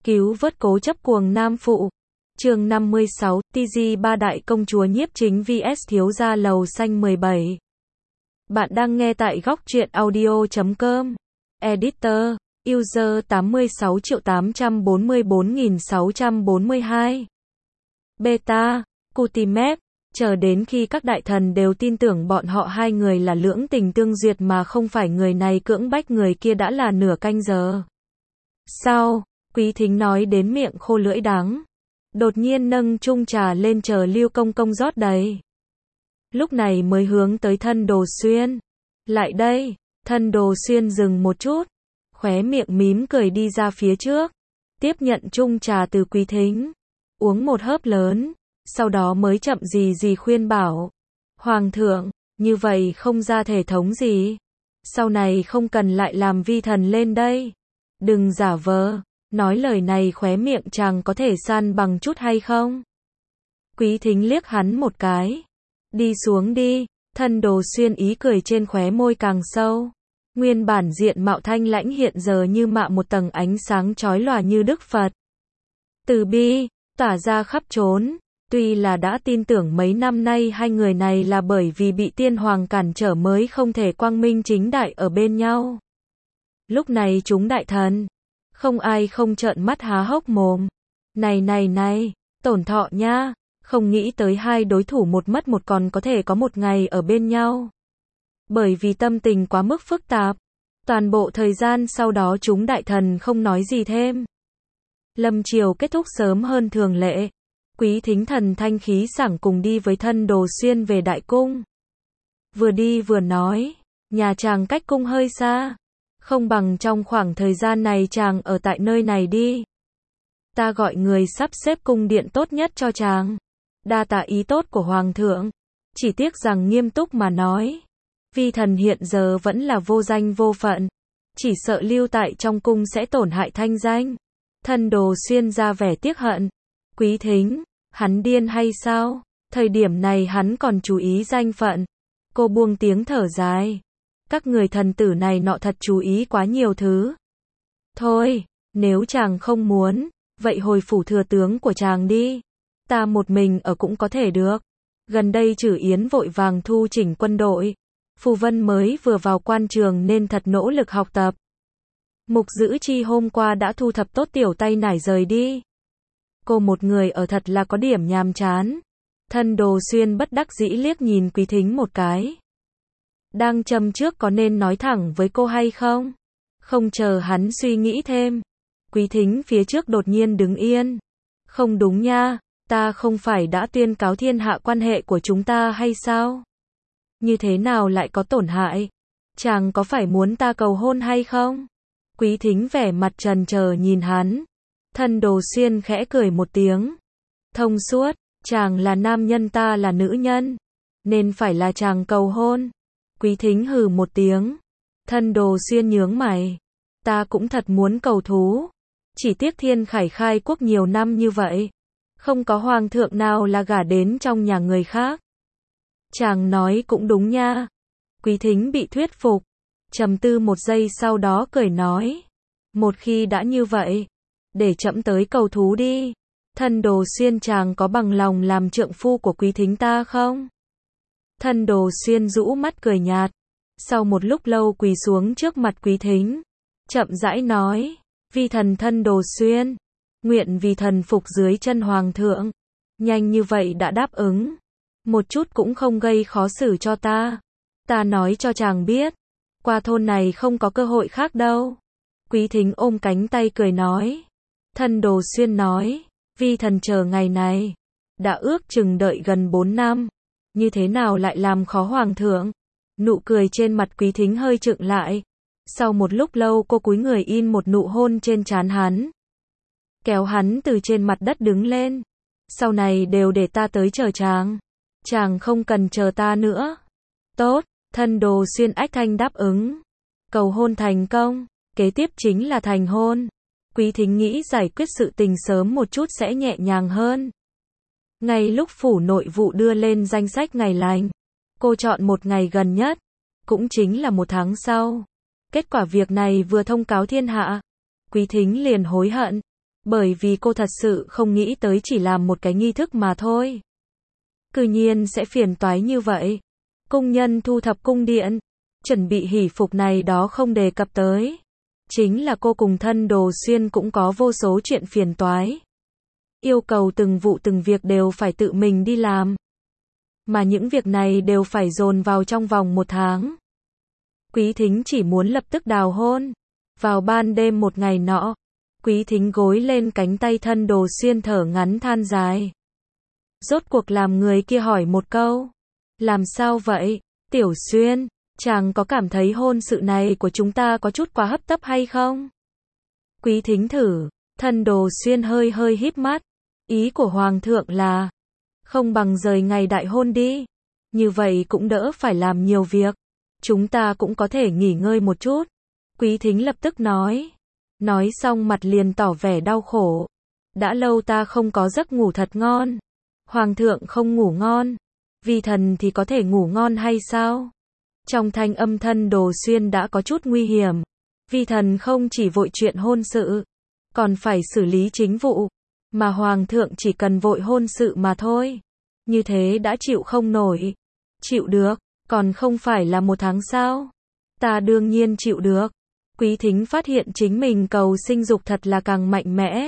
Cứu vớt cố chấp cuồng nam phụ. Chương 56, TG ba đại công chúa nhiếp chính vs thiếu gia lầu xanh 17. Bạn đang nghe tại góc truyện audio.com. Editor, user 86.844.642. Beta, Cutimap, chờ đến khi các đại thần đều tin tưởng bọn họ hai người là lưỡng tình tương duyệt mà không phải người này cưỡng bách người kia đã là nửa canh giờ. Sau, Quý Thính nói đến miệng khô lưỡi đắng. Đột nhiên nâng chung trà lên chờ Lưu Công Công rót đầy. Lúc này mới hướng tới Thân Đồ Xuyên. Lại đây, Thân Đồ Xuyên dừng một chút. Khóe miệng mím cười đi ra phía trước. Tiếp nhận chung trà từ Quý Thính. Uống một hớp lớn. Sau đó mới chậm gì khuyên bảo. Hoàng thượng, như vậy không ra thể thống gì. Sau này không cần lại làm vi thần lên đây. Đừng giả vờ. Nói lời này khóe miệng chàng có thể san bằng chút hay không? Quý Thính liếc hắn một cái. Đi xuống đi. Thân Đồ Xuyên ý cười trên khóe môi càng sâu. Nguyên bản diện mạo thanh lãnh hiện giờ như mạ một tầng ánh sáng chói lòa như Đức Phật. Từ bi, tỏa ra khắp trốn. Tuy là đã tin tưởng mấy năm nay hai người này là bởi vì bị tiên hoàng cản trở mới không thể quang minh chính đại ở bên nhau. Lúc này chúng đại thần. Không ai không trợn mắt há hốc mồm. Này, tổn thọ nha, không nghĩ tới hai đối thủ một mất một còn có thể có một ngày ở bên nhau. Bởi vì tâm tình quá mức phức tạp, toàn bộ thời gian sau đó chúng đại thần không nói gì thêm. Lâm triều kết thúc sớm hơn thường lệ. Quý Thính thần thanh khí sảng cùng đi với Thân Đồ Xuyên về đại cung. Vừa đi vừa nói, nhà chàng cách cung hơi xa. Không bằng trong khoảng thời gian này chàng ở tại nơi này đi. Ta gọi người sắp xếp cung điện tốt nhất cho chàng. Đa tạ ý tốt của Hoàng thượng. Chỉ tiếc rằng nghiêm túc mà nói. Vi thần hiện giờ vẫn là vô danh vô phận. Chỉ sợ lưu tại trong cung sẽ tổn hại thanh danh. Thân Đồ Xuyên ra vẻ tiếc hận. Quý Thính, hắn điên hay sao? Thời điểm này hắn còn chú ý danh phận. Cô buông tiếng thở dài. Các người thần tử này nọ thật chú ý quá nhiều thứ. Thôi, nếu chàng không muốn, vậy hồi phủ thừa tướng của chàng đi. Ta một mình ở cũng có thể được. Gần đây Trử Yến vội vàng thu chỉnh quân đội. Phù Vân mới vừa vào quan trường nên thật nỗ lực học tập. Mục Dữ Chi hôm qua đã thu thập tốt tiểu tay nải rời đi. Cô một người ở thật là có điểm nhàm chán. Thân Đồ Xuyên bất đắc dĩ liếc nhìn Quý Thính một cái. Đang châm trước có nên nói thẳng với cô hay không? Không chờ hắn suy nghĩ thêm. Quý Thính phía trước đột nhiên đứng yên. Không đúng nha, ta không phải đã tuyên cáo thiên hạ quan hệ của chúng ta hay sao? Như thế nào lại có tổn hại? Chàng có phải muốn ta cầu hôn hay không? Quý Thính vẻ mặt trần chờ nhìn hắn. Thân Đồ Xuyên khẽ cười một tiếng. Thông suốt, chàng là nam nhân ta là nữ nhân. Nên phải là chàng cầu hôn. Quý Thính hừ một tiếng. Thân Đồ Xuyên nhướng mày. Ta cũng thật muốn cầu thú. Chỉ tiếc Thiên Khải khai quốc nhiều năm như vậy. Không có hoàng thượng nào là gả đến trong nhà người khác. Chàng nói cũng đúng nha. Quý Thính bị thuyết phục. Trầm tư một giây sau đó cười nói. Một khi đã như vậy, để trẫm tới cầu thú đi. Thân Đồ Xuyên chàng có bằng lòng làm trượng phu của Quý Thính ta không? Thân Đồ Xuyên rũ mắt cười nhạt. Sau một lúc lâu quỳ xuống trước mặt Quý Thính. Chậm rãi nói. Vi thần Thân Đồ Xuyên. Nguyện vì thần phục dưới chân Hoàng thượng. Nhanh như vậy đã đáp ứng. Một chút cũng không gây khó xử cho ta. Ta nói cho chàng biết. Qua thôn này không có cơ hội khác đâu. Quý Thính ôm cánh tay cười nói. Thân Đồ Xuyên nói. Vi thần chờ ngày này. Đã ước chừng đợi gần 4 năm. Như thế nào lại làm khó Hoàng thượng? Nụ cười trên mặt Quý Thính hơi chững lại. Sau một lúc lâu cô cúi người in một nụ hôn trên trán hắn. Kéo hắn từ trên mặt đất đứng lên. Sau này đều để ta tới chờ chàng. Chàng không cần chờ ta nữa. Tốt, Thân Đồ Xuyên ách thanh đáp ứng. Cầu hôn thành công. Kế tiếp chính là thành hôn. Quý Thính nghĩ giải quyết sự tình sớm một chút sẽ nhẹ nhàng hơn. Ngay lúc phủ nội vụ đưa lên danh sách ngày lành, cô chọn một ngày gần nhất, cũng chính là 1 tháng sau. Kết quả việc này vừa thông cáo thiên hạ, Quý Thính liền hối hận. bởi vì cô thật sự không nghĩ tới chỉ làm một cái nghi thức mà thôi. Cư nhiên sẽ phiền toái như vậy. Cung nhân thu thập cung điện, chuẩn bị hỷ phục này đó không đề cập tới. Chính là cô cùng Thân Đồ Xuyên cũng có vô số chuyện phiền toái. Yêu cầu từng vụ từng việc đều phải tự mình đi làm. Mà những việc này đều phải dồn vào trong vòng 1 tháng. Quý Thính chỉ muốn lập tức đào hôn. Vào ban đêm một ngày nọ, Quý Thính gối lên cánh tay Thân Đồ Xuyên thở ngắn than dài. Rốt cuộc làm người kia hỏi một câu. Làm sao vậy, Tiểu Xuyên, chàng có cảm thấy hôn sự này của chúng ta có chút quá hấp tấp hay không? Quý Thính thử, Thân Đồ Xuyên hơi hơi híp mắt. Ý của Hoàng thượng là, không bằng rời ngày đại hôn đi. Như vậy cũng đỡ phải làm nhiều việc. Chúng ta cũng có thể nghỉ ngơi một chút. Quý Thính lập tức nói. Nói xong mặt liền tỏ vẻ đau khổ. Đã lâu ta không có giấc ngủ thật ngon. Hoàng thượng không ngủ ngon. Vi thần thì có thể ngủ ngon hay sao? Trong thanh âm Thân Đồ Xuyên đã có chút nguy hiểm. Vi thần không chỉ vội chuyện hôn sự, còn phải xử lý chính vụ. Mà Hoàng thượng chỉ cần vội hôn sự mà thôi. Như thế đã chịu không nổi. Chịu được, còn không phải là 1 tháng sao? Ta đương nhiên chịu được. Quý Thính phát hiện chính mình cầu sinh dục thật là càng mạnh mẽ.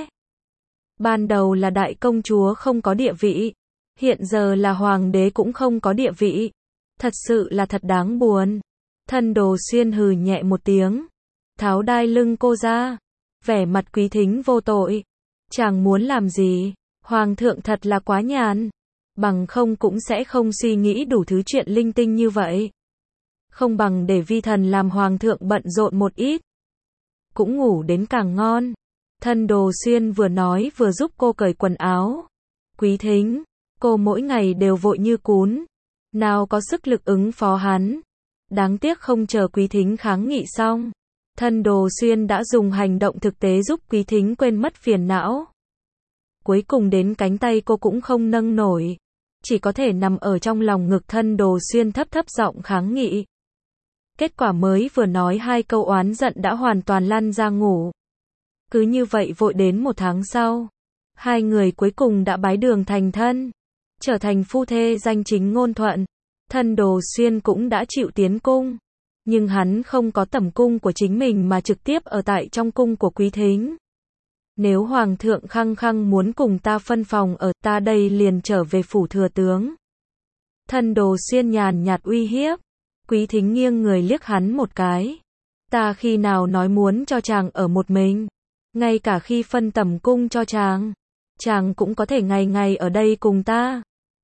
Ban đầu là đại công chúa không có địa vị. Hiện giờ là hoàng đế cũng không có địa vị. Thật sự là thật đáng buồn. Thân Đồ Xuyên hừ nhẹ một tiếng. Tháo đai lưng cô ra. Vẻ mặt Quý Thính vô tội. Chàng muốn làm gì? Hoàng thượng thật là quá nhàn. Bằng không cũng sẽ không suy nghĩ đủ thứ chuyện linh tinh như vậy. Không bằng để vi thần làm hoàng thượng bận rộn một ít. Cũng ngủ đến càng ngon. Thân Đồ Xuyên vừa nói vừa giúp cô cởi quần áo. Quý Thính, cô mỗi ngày đều vội như cún. Nào có sức lực ứng phó hắn. Đáng tiếc không chờ Quý Thính kháng nghị xong. Thân Đồ Xuyên đã dùng hành động thực tế giúp Quý Thính quên mất phiền não. Cuối cùng đến cánh tay cô cũng không nâng nổi. Chỉ có thể nằm ở trong lòng ngực Thân Đồ Xuyên thấp thấp giọng kháng nghị. Kết quả mới vừa nói 2 câu oán giận đã hoàn toàn lăn ra ngủ. Cứ như vậy vội đến 1 tháng sau. 2 người cuối cùng đã bái đường thành thân. Trở thành phu thê danh chính ngôn thuận. Thân Đồ Xuyên cũng đã chịu tiến cung. Nhưng hắn không có tẩm cung của chính mình mà trực tiếp ở tại trong cung của Quý Thính. Nếu Hoàng thượng khăng khăng muốn cùng ta phân phòng ở, ta đây liền trở về phủ thừa tướng. Thân Đồ Xuyên nhàn nhạt uy hiếp. Quý Thính nghiêng người liếc hắn một cái. Ta khi nào nói muốn cho chàng ở một mình. Ngay cả khi phân tẩm cung cho chàng cũng có thể ngày ngày ở đây cùng ta.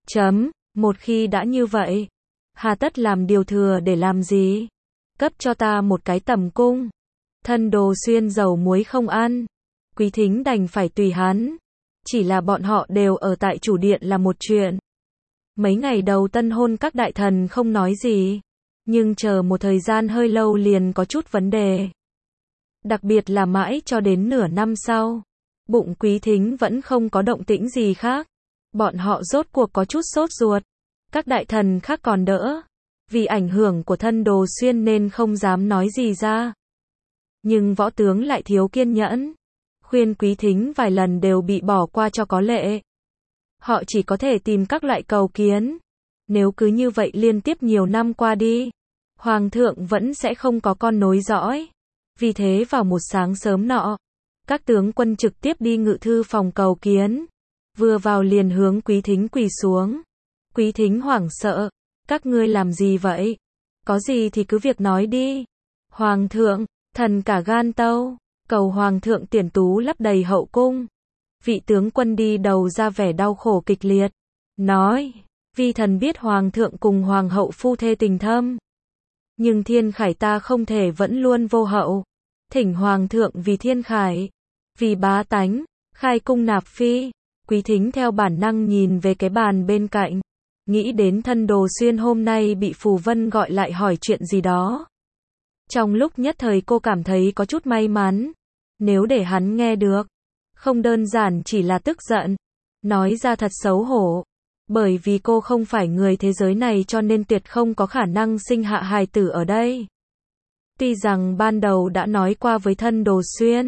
Một khi đã như vậy, hà tất làm điều thừa để làm gì? Cấp cho ta một cái tẩm cung. Thân Đồ Xuyên dầu muối không ăn. Quý Thính đành phải tùy hắn. Chỉ là bọn họ đều ở tại chủ điện là một chuyện. Mấy ngày đầu tân hôn các đại thần không nói gì. Nhưng chờ một thời gian hơi lâu liền có chút vấn đề. Đặc biệt là mãi cho đến nửa năm sau. Bụng Quý Thính vẫn không có động tĩnh gì khác. Bọn họ rốt cuộc có chút sốt ruột. Các đại thần khác còn đỡ. Vì ảnh hưởng của Thân Đồ Xuyên nên không dám nói gì ra. Nhưng võ tướng lại thiếu kiên nhẫn. Khuyên Quý Thính vài lần đều bị bỏ qua cho có lệ. Họ chỉ có thể tìm các loại cầu kiến. Nếu cứ như vậy liên tiếp nhiều năm qua đi, Hoàng thượng vẫn sẽ không có con nối dõi. Vì thế vào một sáng sớm nọ, các tướng quân trực tiếp đi ngự thư phòng cầu kiến. Vừa vào liền hướng Quý Thính quỳ xuống. Quý Thính hoảng sợ. Các ngươi làm gì vậy? Có gì thì cứ việc nói đi. Hoàng thượng, thần cả gan tâu. Cầu Hoàng thượng tiền tú lấp đầy hậu cung. Vị tướng quân đi đầu ra vẻ đau khổ kịch liệt. Nói, vi thần biết Hoàng thượng cùng Hoàng hậu phu thê tình thâm. Nhưng Thiên Khải ta không thể vẫn luôn vô hậu. Thỉnh Hoàng thượng vì Thiên Khải, vì bá tánh, khai cung nạp phi. Quý Thính theo bản năng nhìn về cái bàn bên cạnh. Nghĩ đến Thân Đồ Xuyên hôm nay bị Phù Vân gọi lại hỏi chuyện gì đó. Trong lúc nhất thời cô cảm thấy có chút may mắn. Nếu để hắn nghe được, không đơn giản chỉ là tức giận. Nói ra thật xấu hổ. Bởi vì cô không phải người thế giới này cho nên tuyệt không có khả năng sinh hạ hài tử ở đây. Tuy rằng ban đầu đã nói qua với Thân Đồ Xuyên,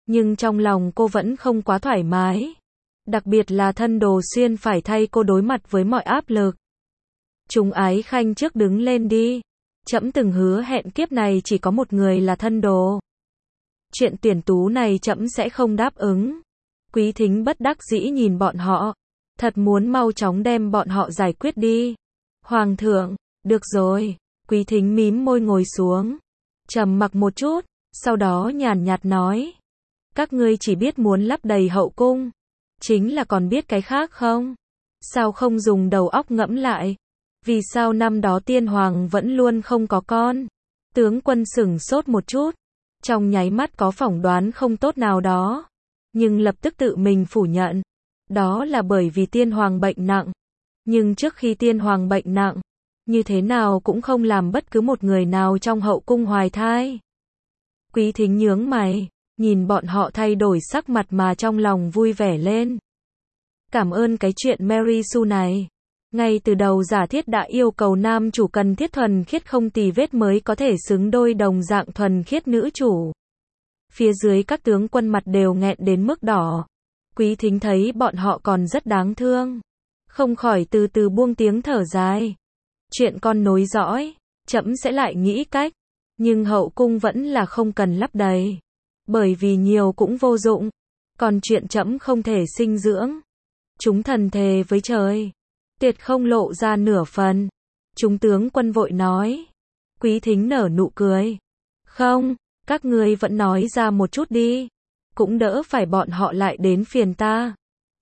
Nhưng trong lòng cô vẫn không quá thoải mái. Đặc biệt là Thân Đồ Xuyên phải thay cô đối mặt với mọi áp lực. Chúng Ái Khanh trước đứng lên đi. Trẫm từng hứa hẹn kiếp này chỉ có một người là Thân Đồ. Chuyện tuyển tú này trẫm sẽ không đáp ứng. Quý Thính bất đắc dĩ nhìn bọn họ. Thật muốn mau chóng đem bọn họ giải quyết đi. Hoàng thượng, được rồi. Quý Thính mím môi ngồi xuống. Trầm mặc một chút, sau đó nhàn nhạt nói. Các ngươi chỉ biết muốn lấp đầy hậu cung. Chính là còn biết cái khác không? Sao không dùng đầu óc ngẫm lại? Vì sao năm đó tiên hoàng vẫn luôn không có con? Tướng quân sửng sốt một chút. Trong nháy mắt có phỏng đoán không tốt nào đó. Nhưng lập tức tự mình phủ nhận. Đó là bởi vì tiên hoàng bệnh nặng. Nhưng trước khi tiên hoàng bệnh nặng, như thế nào cũng không làm bất cứ một người nào trong hậu cung hoài thai. Quý Thính nhướng mày, nhìn bọn họ thay đổi sắc mặt mà trong lòng vui vẻ lên. Cảm ơn cái chuyện Mary Sue này. Ngay từ đầu giả thiết đã yêu cầu nam chủ cần thiết thuần khiết không tì vết mới có thể xứng đôi đồng dạng thuần khiết nữ chủ. Phía dưới các tướng quân mặt đều nghẹn đến mức đỏ. Quý Thính thấy bọn họ còn rất đáng thương. Không khỏi từ từ buông tiếng thở dài. Chuyện con nối dõi, trẫm sẽ lại nghĩ cách. Nhưng hậu cung vẫn là không cần lấp đầy. Bởi vì nhiều cũng vô dụng. Còn chuyện trẫm không thể sinh dưỡng. Chúng thần thề với trời. Tuyệt không lộ ra nửa phần. Chúng tướng quân vội nói. Quý Thính nở nụ cười. Không, các ngươi vẫn nói ra một chút đi. Cũng đỡ phải bọn họ lại đến phiền ta.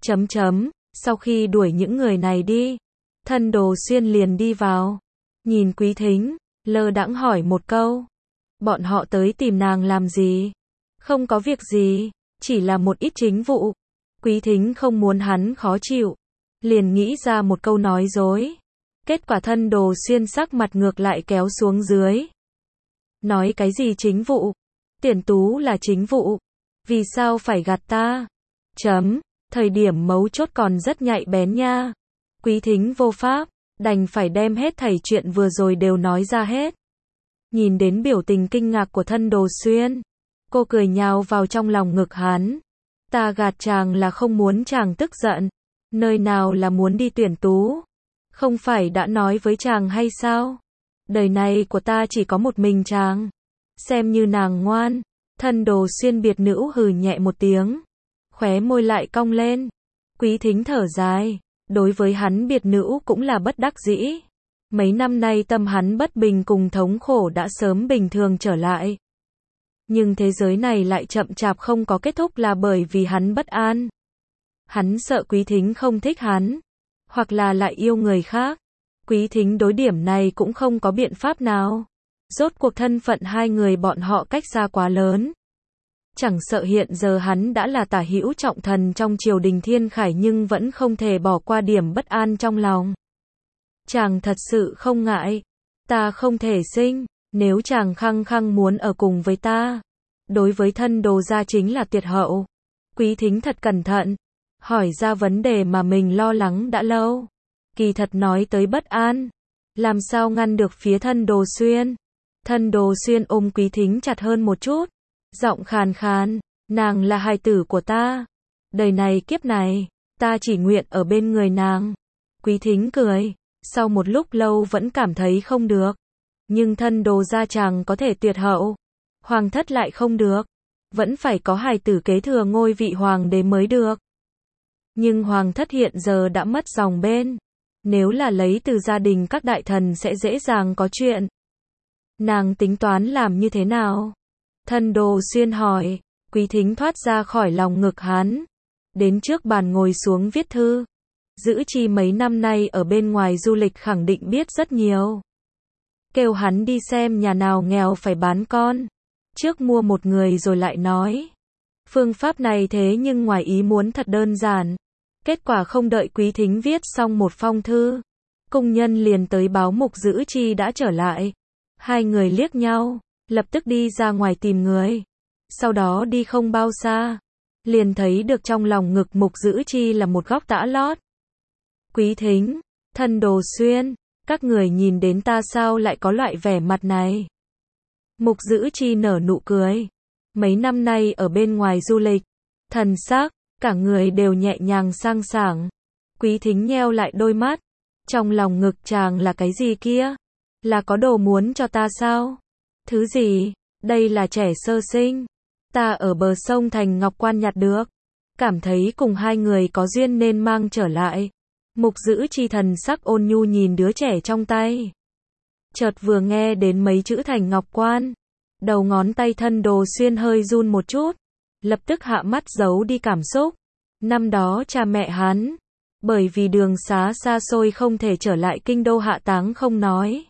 Sau khi đuổi những người này đi, Thân Đồ Xuyên liền đi vào. Nhìn Quý Thính, lơ đãng hỏi một câu. Bọn họ tới tìm nàng làm gì? Không có việc gì, chỉ là một ít chính vụ. Quý Thính không muốn hắn khó chịu. Liền nghĩ ra một câu nói dối. Kết quả Thân Đồ Xuyên sắc mặt ngược lại kéo xuống dưới. Nói cái gì chính vụ? Tuyển tú là chính vụ. Vì sao phải gạt ta? Thời điểm mấu chốt còn rất nhạy bén nha. Quý Thính vô pháp, đành phải đem hết thảy chuyện vừa rồi đều nói ra hết. Nhìn đến biểu tình kinh ngạc của Thân Đồ Xuyên, cô cười nhào vào trong lòng ngực hắn. Ta gạt chàng là không muốn chàng tức giận. Nơi nào là muốn đi tuyển tú? Không phải đã nói với chàng hay sao? Đời này của ta chỉ có một mình chàng. Xem như nàng ngoan. Thân Đồ Xuyên biệt nữ hừ nhẹ một tiếng. Khóe môi lại cong lên. Quý Thính thở dài. Đối với hắn biệt nữ cũng là bất đắc dĩ. Mấy năm nay tâm hắn bất bình cùng thống khổ đã sớm bình thường trở lại. Nhưng thế giới này lại chậm chạp không có kết thúc là bởi vì hắn bất an. Hắn sợ Quý Thính không thích hắn. Hoặc là lại yêu người khác. Quý Thính đối điểm này cũng không có biện pháp nào. Rốt cuộc thân phận hai người bọn họ cách xa quá lớn. Chẳng sợ hiện giờ hắn đã là tả hữu trọng thần trong triều đình Thiên Khải nhưng vẫn không thể bỏ qua điểm bất an trong lòng. Chàng thật sự không ngại. Ta không thể sinh. Nếu chàng khăng khăng muốn ở cùng với ta. Đối với Thân Đồ gia chính là tuyệt hậu. Quý Thính thật cẩn thận. Hỏi ra vấn đề mà mình lo lắng đã lâu. Kỳ thật nói tới bất an. Làm sao ngăn được phía Thân Đồ Xuyên. Thân Đồ Xuyên ôm Quý Thính chặt hơn một chút. Giọng khàn khàn. Nàng là hài tử của ta. Đời này kiếp này. Ta chỉ nguyện ở bên người nàng. Quý Thính cười. Sau một lúc lâu vẫn cảm thấy không được. Nhưng Thân Đồ gia chàng có thể tuyệt hậu. Hoàng thất lại không được. Vẫn phải có hài tử kế thừa ngôi vị hoàng đế mới được. Nhưng hoàng thất hiện giờ đã mất dòng bên. Nếu là lấy từ gia đình các đại thần sẽ dễ dàng có chuyện. Nàng tính toán làm như thế nào? Thân Đồ Xuyên hỏi. Quý Thính thoát ra khỏi lòng ngực hắn. Đến trước bàn ngồi xuống viết thư. Giữ Chi mấy năm nay ở bên ngoài du lịch khẳng định biết rất nhiều. Kêu hắn đi xem nhà nào nghèo phải bán con. Trước mua một người rồi lại nói. Phương pháp này thế nhưng ngoài ý muốn thật đơn giản. Kết quả không đợi Quý Thính viết xong một phong thư. Cung nhân liền tới báo Mục Giữ Chi đã trở lại. Hai người liếc nhau, lập tức đi ra ngoài tìm người. Sau đó đi không bao xa. Liền thấy được trong lòng ngực Mục Giữ Chi là một góc tã lót. Quý Thính, Thân Đồ Xuyên, các người nhìn đến ta sao lại có loại vẻ mặt này? Mục Giữ Chi nở nụ cười. mấy năm nay ở bên ngoài du lịch, thần sắc, cả người đều nhẹ nhàng sang sảng. Quý Thính nheo lại đôi mắt, trong lòng ngực chàng là cái gì kia? Là có đồ muốn cho ta sao? Thứ gì? Đây là trẻ sơ sinh. Ta ở bờ sông Thành Ngọc Quan nhặt được. Cảm thấy cùng hai người có duyên nên mang trở lại. Mục Dữ Chi thần sắc ôn nhu nhìn đứa trẻ trong tay. Chợt vừa nghe đến mấy chữ Thành Ngọc Quan, đầu ngón tay Thân Đồ Xuyên hơi run một chút, lập tức hạ mắt giấu đi cảm xúc. Năm đó cha mẹ hắn, bởi vì đường xá xa xôi không thể trở lại kinh đô hạ táng không nói.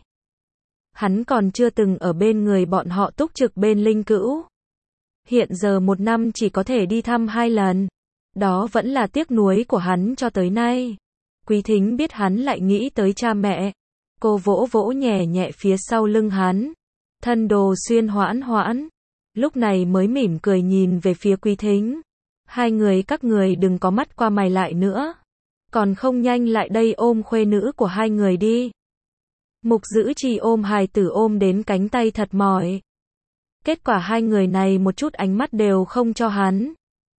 Hắn còn chưa từng ở bên người bọn họ túc trực bên Linh Cữu. Hiện giờ một năm chỉ có thể đi thăm 2 lần. Đó vẫn là tiếc nuối của hắn cho tới nay. Quý Thính biết hắn lại nghĩ tới cha mẹ. Cô vỗ vỗ nhẹ nhẹ phía sau lưng hắn. Thân Đồ Xuyên hoãn hoãn. Lúc này mới mỉm cười nhìn về phía Quý Thính. Hai người các người đừng có mắt qua mày lại nữa. Còn không nhanh lại đây ôm khuê nữ của hai người đi. Mục Dữ Chi ôm hài tử ôm đến cánh tay thật mỏi. Kết quả hai người này một chút ánh mắt đều không cho hắn.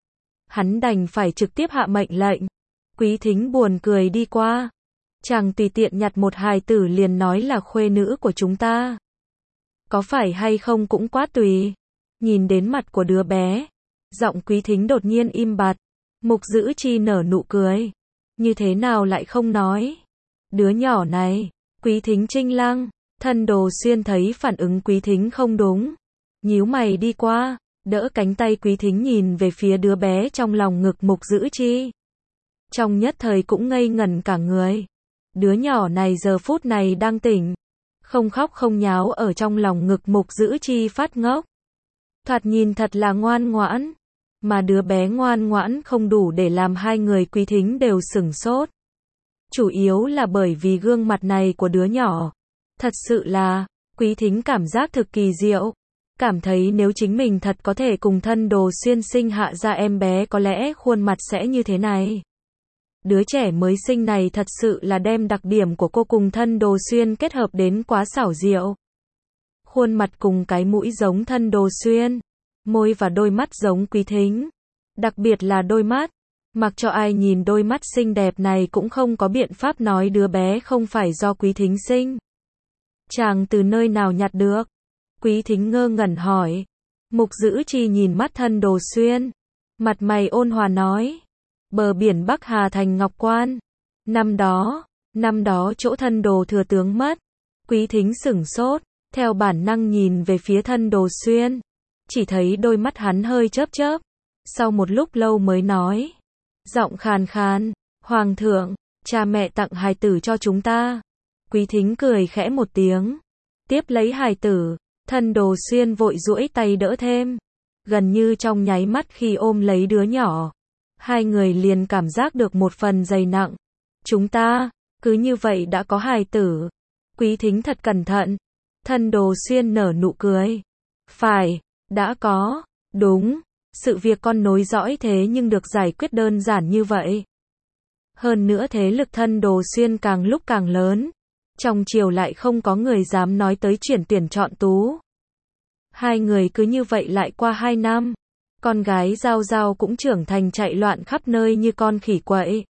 Hắn đành phải trực tiếp hạ mệnh lệnh. Quý Thính buồn cười đi qua. Chàng tùy tiện nhặt một hài tử liền nói là khuê nữ của chúng ta. Có phải hay không cũng quá tùy. Nhìn đến mặt của đứa bé, giọng Quý Thính đột nhiên im bặt. Mục Dữ Chi nở nụ cười. Như thế nào lại không nói? Đứa nhỏ này, Quý Thính trinh lăng. Thân Đồ Xuyên thấy phản ứng Quý Thính không đúng, nhíu mày đi qua, đỡ cánh tay Quý Thính nhìn về phía đứa bé trong lòng ngực Mục Dữ Chi. Trong nhất thời cũng ngây ngẩn cả người. Đứa nhỏ này giờ phút này đang tỉnh, không khóc không nháo ở trong lòng ngực Mục Dữ Chi phát ngốc. Thoạt nhìn thật là ngoan ngoãn, mà đứa bé ngoan ngoãn không đủ để làm hai người Quý Thính đều sửng sốt. Chủ yếu là bởi vì gương mặt này của đứa nhỏ. Thật sự là, Quý Thính cảm giác thực kỳ diệu. Cảm thấy nếu chính mình thật có thể cùng Thân Đồ Xuyên sinh hạ ra em bé có lẽ khuôn mặt sẽ như thế này. Đứa trẻ mới sinh này thật sự là đem đặc điểm của cô cùng Thân Đồ Xuyên kết hợp đến quá xảo diệu. Khuôn mặt cùng cái mũi giống Thân Đồ Xuyên, môi và đôi mắt giống Quý Thính. Đặc biệt là đôi mắt. Mặc cho ai nhìn đôi mắt xinh đẹp này cũng không có biện pháp nói đứa bé không phải do Quý Thính sinh. Chàng từ nơi nào nhặt được? Quý Thính ngơ ngẩn hỏi. Mục Dữ Chi nhìn mắt Thân Đồ Xuyên. Mặt mày ôn hòa nói. Bờ biển Bắc Hà Thành Ngọc Quan. Năm đó chỗ Thân Đồ thừa tướng mất. Quý Thính sửng sốt, theo bản năng nhìn về phía Thân Đồ Xuyên. Chỉ thấy đôi mắt hắn hơi chớp chớp. Sau một lúc lâu mới nói. Giọng khàn khàn. Hoàng thượng, cha mẹ tặng hài tử cho chúng ta. Quý Thính cười khẽ một tiếng. Tiếp lấy hài tử. Thân Đồ Xuyên vội duỗi tay đỡ thêm. Gần như trong nháy mắt khi ôm lấy đứa nhỏ, hai người liền cảm giác được một phần dày nặng. Chúng ta, cứ như vậy đã có hài tử. Quý Thính thật cẩn thận. Thân Đồ Xuyên nở nụ cười. Phải, đã có. Đúng, sự việc con nối dõi thế nhưng được giải quyết đơn giản như vậy. Hơn nữa thế lực Thân Đồ Xuyên càng lúc càng lớn. Trong triều lại không có người dám nói tới chuyển tuyển chọn tú. Hai người cứ như vậy lại qua 2 năm. Con gái Giao Giao cũng trưởng thành chạy loạn khắp nơi như con khỉ quậy.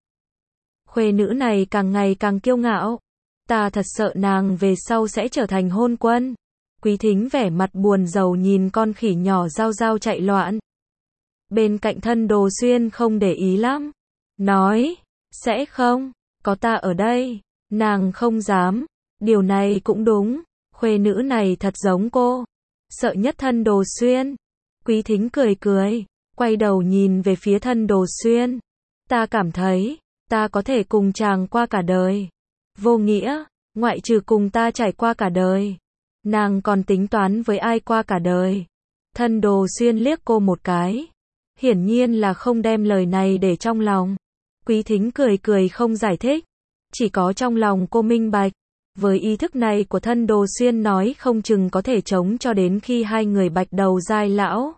Khuê nữ này càng ngày càng kiêu ngạo. Ta thật sợ nàng về sau sẽ trở thành hôn quân. Quý Thính vẻ mặt buồn rầu nhìn con khỉ nhỏ Giao Giao chạy loạn. Bên cạnh Thân Đồ Xuyên không để ý lắm. Nói, sẽ không, có ta ở đây. Nàng không dám. Điều này cũng đúng. Khuê nữ này thật giống cô. Sợ nhất Thân Đồ Xuyên. Quý Thính cười cười. Quay đầu nhìn về phía Thân Đồ Xuyên. Ta cảm thấy, ta có thể cùng chàng qua cả đời. Vô nghĩa, ngoại trừ cùng ta trải qua cả đời. Nàng còn tính toán với ai qua cả đời. Thân Đồ Xuyên liếc cô một cái. Hiển nhiên là không đem lời này để trong lòng. Quý Thính cười cười không giải thích. Chỉ có trong lòng cô minh bạch. Với ý thức này của Thân Đồ Xuyên nói không chừng có thể chống cho đến khi hai người bạch đầu giai lão.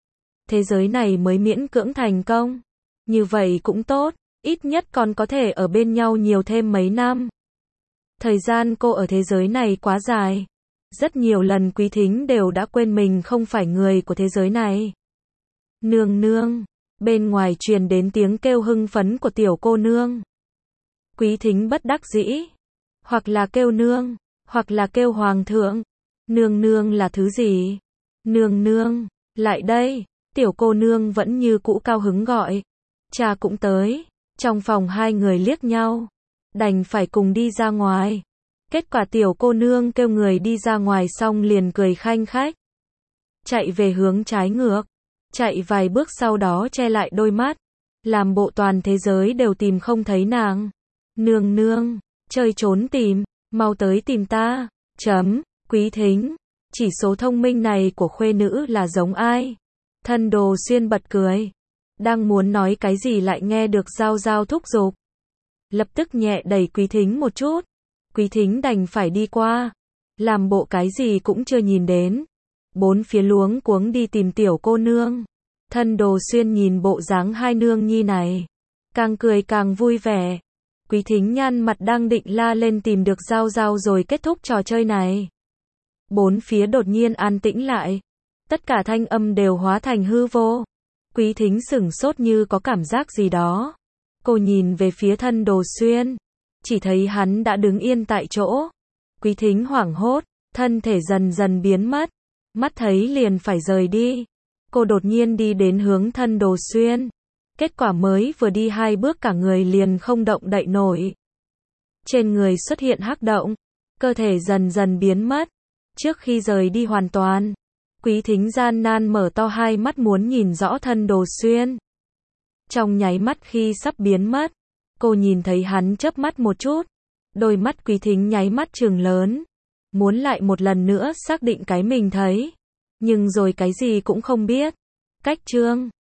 Thế giới này mới miễn cưỡng thành công. Như vậy cũng tốt, ít nhất còn có thể ở bên nhau nhiều thêm mấy năm. Thời gian cô ở thế giới này quá dài. Rất nhiều lần Quý Thính đều đã quên mình không phải người của thế giới này. Nương nương, bên ngoài truyền đến tiếng kêu hưng phấn của tiểu cô nương. Quý Thính bất đắc dĩ, hoặc là kêu nương, hoặc là kêu hoàng thượng. Nương nương là thứ gì? Nương nương, lại đây, tiểu cô nương vẫn như cũ cao hứng gọi. Cha cũng tới, trong phòng hai người liếc nhau, đành phải cùng đi ra ngoài. Kết quả tiểu cô nương kêu người đi ra ngoài xong liền cười khanh khách. Chạy về hướng trái ngược, chạy vài bước sau đó che lại đôi mắt, làm bộ toàn thế giới đều tìm không thấy nàng. Nương nương, chơi trốn tìm, mau tới tìm ta. Quý Thính, chỉ số thông minh này của khuê nữ là giống ai? Thân Đồ Xuyên bật cười, đang muốn nói cái gì lại nghe được Giao Giao thúc giục. Lập tức nhẹ đẩy Quý Thính một chút. Quý Thính đành phải đi qua, làm bộ cái gì cũng chưa nhìn đến. Bốn phía luống cuống đi tìm tiểu cô nương. Thân Đồ Xuyên nhìn bộ dáng hai nương nhi này, càng cười càng vui vẻ. Quý Thính nhăn mặt đang định la lên tìm được Giao Giao rồi kết thúc trò chơi này. Bốn phía đột nhiên an tĩnh lại. Tất cả thanh âm đều hóa thành hư vô. Quý Thính sửng sốt như có cảm giác gì đó. Cô nhìn về phía Thân Đồ Xuyên, chỉ thấy hắn đã đứng yên tại chỗ. Quý Thính hoảng hốt, thân thể dần dần biến mất. Mắt thấy liền phải rời đi. Cô đột nhiên đi đến hướng Thân Đồ Xuyên. Kết quả mới vừa đi 2 bước cả người liền không động đậy nổi. Trên người xuất hiện hắc động, cơ thể dần dần biến mất. Trước khi rời đi hoàn toàn, Quý Thính gian nan mở to hai mắt muốn nhìn rõ Thân Đồ Xuyên. Trong nháy mắt khi sắp biến mất, cô nhìn thấy hắn chớp mắt một chút. Đôi mắt Quý Thính nháy mắt trừng lớn, muốn lại một lần nữa xác định cái mình thấy, nhưng rồi cái gì cũng không biết. Cách chương